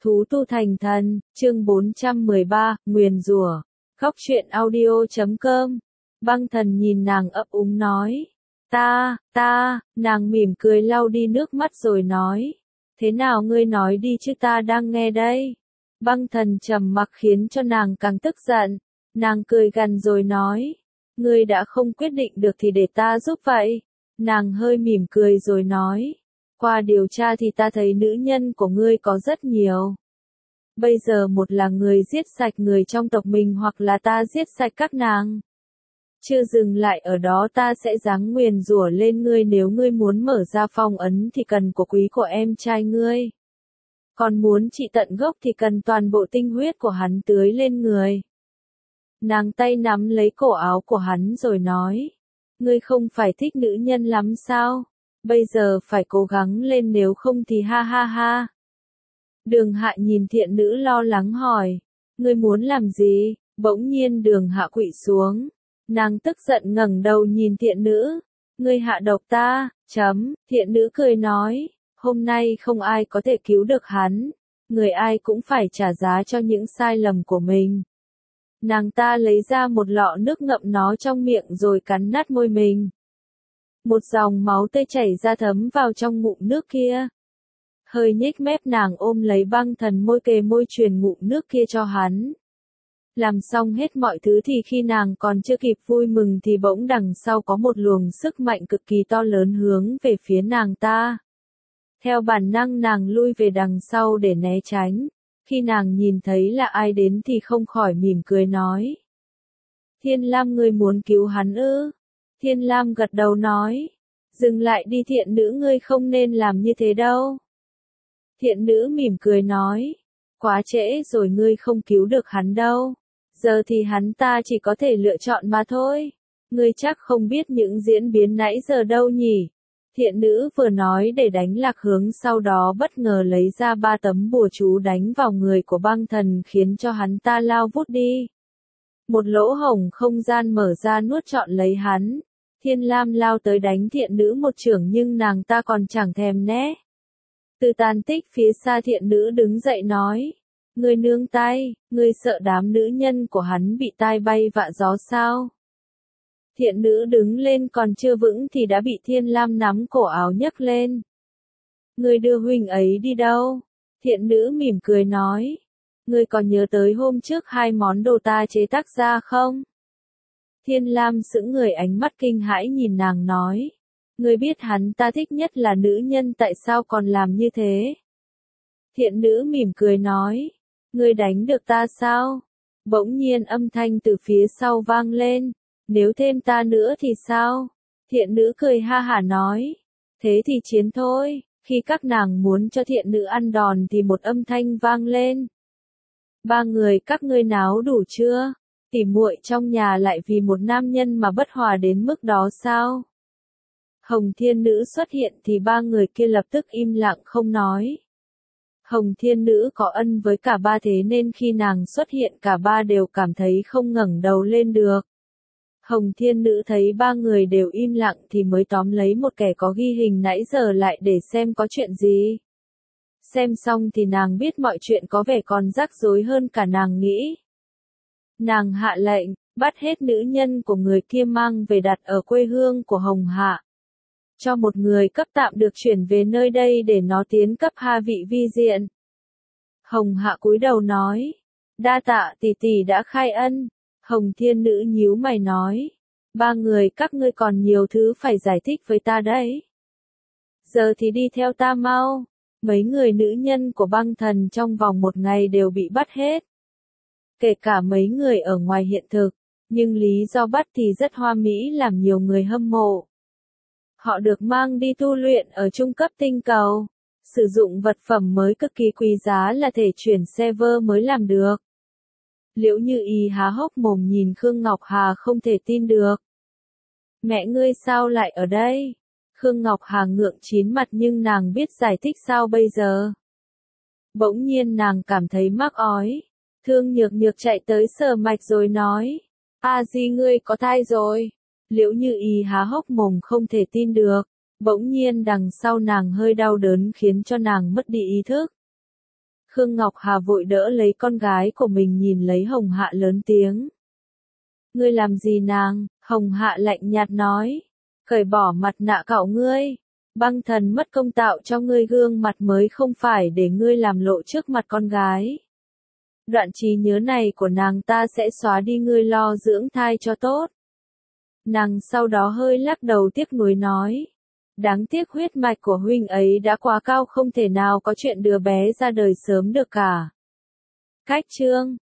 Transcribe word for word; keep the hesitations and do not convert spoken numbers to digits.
Thú tu thành thần, chương bốn trăm mười ba, nguyền rủa. Góc truyện audio chấm com. Băng thần nhìn nàng ấp úng nói. Ta, ta, nàng mỉm cười lau đi nước mắt rồi nói. Thế nào ngươi nói đi chứ ta đang nghe đây. Băng thần trầm mặc khiến cho nàng càng tức giận. Nàng cười gằn rồi nói. Ngươi đã không quyết định được thì để ta giúp vậy. Nàng hơi mỉm cười rồi nói. Qua điều tra thì ta thấy nữ nhân của ngươi có rất nhiều. Bây giờ một là người giết sạch người trong tộc mình hoặc là ta giết sạch các nàng. Chưa dừng lại ở đó, ta sẽ giáng nguyền rủa lên ngươi, nếu ngươi muốn mở ra phong ấn thì cần của quý của em trai ngươi. Còn muốn trị tận gốc thì cần toàn bộ tinh huyết của hắn tưới lên người. Nàng tay nắm lấy cổ áo của hắn rồi nói. Ngươi không phải thích nữ nhân lắm sao? Bây giờ phải cố gắng lên, nếu không thì ha ha ha. Đường Hạ nhìn thiện nữ lo lắng hỏi. Ngươi muốn làm gì? Bỗng nhiên Đường Hạ quỵ xuống. Nàng tức giận ngẩng đầu nhìn thiện nữ. Ngươi hạ độc ta, chấm, thiện nữ cười nói. Hôm nay không ai có thể cứu được hắn. Người ai cũng phải trả giá cho những sai lầm của mình. Nàng ta lấy ra một lọ nước ngậm nó trong miệng rồi cắn nát môi mình. Một dòng máu tươi chảy ra thấm vào trong ngụm nước kia. Hơi nhếch mép nàng ôm lấy Băng thần, môi kề môi truyền ngụm nước kia cho hắn. Làm xong hết mọi thứ thì khi nàng còn chưa kịp vui mừng thì bỗng đằng sau có một luồng sức mạnh cực kỳ to lớn hướng về phía nàng ta. Theo bản năng nàng lui về đằng sau để né tránh. Khi nàng nhìn thấy là ai đến thì không khỏi mỉm cười nói. Thiên Lam, ngươi muốn cứu hắn ư? Thiên Lam gật đầu nói. Dừng lại đi thiện nữ, ngươi không nên làm như thế đâu. Thiện nữ mỉm cười nói. Quá trễ rồi, ngươi không cứu được hắn đâu. Giờ thì hắn ta chỉ có thể lựa chọn mà thôi. Ngươi chắc không biết những diễn biến nãy giờ đâu nhỉ? Thiện nữ vừa nói để đánh lạc hướng, sau đó bất ngờ lấy ra ba tấm bùa chú đánh vào người của Băng thần khiến cho hắn ta lao vút đi. Một lỗ hổng không gian mở ra nuốt trọn lấy hắn. Thiên Lam lao tới đánh thiện nữ một chưởng nhưng nàng ta còn chẳng thèm né. Từ tàn tích phía xa thiện nữ đứng dậy nói. Ngươi nương tay, ngươi sợ đám nữ nhân của hắn bị tai bay vạ gió sao? Thiện nữ đứng lên còn chưa vững thì đã bị Thiên Lam nắm cổ áo nhấc lên. Ngươi đưa huynh ấy đi đâu? Thiện nữ mỉm cười nói. Ngươi còn nhớ tới hôm trước hai món đồ ta chế tác ra không? Thiên Lam sững người, ánh mắt kinh hãi nhìn nàng nói. Ngươi biết hắn ta thích nhất là nữ nhân, tại sao còn làm như thế? Thiện nữ mỉm cười nói. Ngươi đánh được ta sao? Bỗng nhiên âm thanh từ phía sau vang lên. Nếu thêm ta nữa thì sao? Thiện nữ cười ha hả nói. Thế thì chiến thôi. Khi các nàng muốn cho thiện nữ ăn đòn thì một âm thanh vang lên. Ba người các ngươi náo đủ chưa? Tỉ muội trong nhà lại vì một nam nhân mà bất hòa đến mức đó sao? Hồng Thiên Nữ xuất hiện thì ba người kia lập tức im lặng không nói. Hồng Thiên Nữ có ân với cả ba, thế nên khi nàng xuất hiện cả ba đều cảm thấy không ngẩng đầu lên được. Hồng Thiên Nữ thấy ba người đều im lặng thì mới tóm lấy một kẻ có ghi hình nãy giờ lại để xem có chuyện gì. Xem xong thì nàng biết mọi chuyện có vẻ còn rắc rối hơn cả nàng nghĩ. Nàng hạ lệnh, bắt hết nữ nhân của người kia mang về đặt ở quê hương của Hồng Hạ. Cho một người cấp tạm được chuyển về nơi đây để nó tiến cấp hạ vị vi diện. Hồng Hạ cúi đầu nói. Đa tạ tỷ tỷ đã khai ân. Hồng Thiên Nữ nhíu mày nói. Ba người các ngươi còn nhiều thứ phải giải thích với ta đấy. Giờ thì đi theo ta mau. Mấy người nữ nhân của Băng thần trong vòng một ngày đều bị bắt hết. Kể cả mấy người ở ngoài hiện thực. Nhưng lý do bắt thì rất hoa mỹ làm nhiều người hâm mộ. Họ được mang đi tu luyện ở trung cấp tinh cầu. Sử dụng vật phẩm mới cực kỳ quý giá là thể chuyển server mới làm được. Liễu Như Ý há hốc mồm nhìn Khương Ngọc Hà không thể tin được. Mẹ ngươi sao lại ở đây? Khương Ngọc Hà ngượng chín mặt nhưng nàng biết giải thích sao bây giờ. Bỗng nhiên nàng cảm thấy mắc ói. Thương Nhược Nhược chạy tới sờ mạch rồi nói. A Di, ngươi có thai rồi. Liễu Như Ý há hốc mồm không thể tin được. Bỗng nhiên đằng sau nàng hơi đau đớn khiến cho nàng mất đi ý thức. Khương Ngọc Hà vội đỡ lấy con gái của mình nhìn lấy Hồng Hạ lớn tiếng. Ngươi làm gì nàng? Hồng Hạ lạnh nhạt nói. Cởi bỏ mặt nạ cạo ngươi. Băng thần mất công tạo cho ngươi gương mặt mới không phải để ngươi làm lộ trước mặt con gái. Đoạn trí nhớ này của nàng ta sẽ xóa đi, ngươi lo dưỡng thai cho tốt. Nàng sau đó hơi lắc đầu tiếc nuối nói. Đáng tiếc huyết mạch của huynh ấy đã quá cao, không thể nào có chuyện đứa bé ra đời sớm được cả. Cách chương